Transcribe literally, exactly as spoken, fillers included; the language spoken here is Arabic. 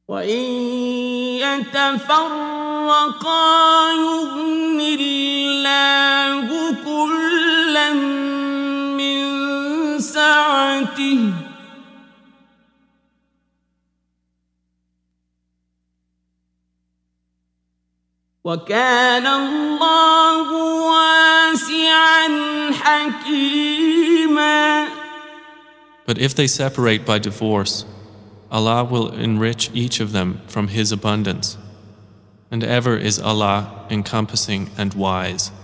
وإن يتفرقا يغن الله كلا من سعته وكان الله واسعا حكيما. But if they separate by divorce, Allah will enrich each of them from His abundance, and ever is Allah encompassing and wise.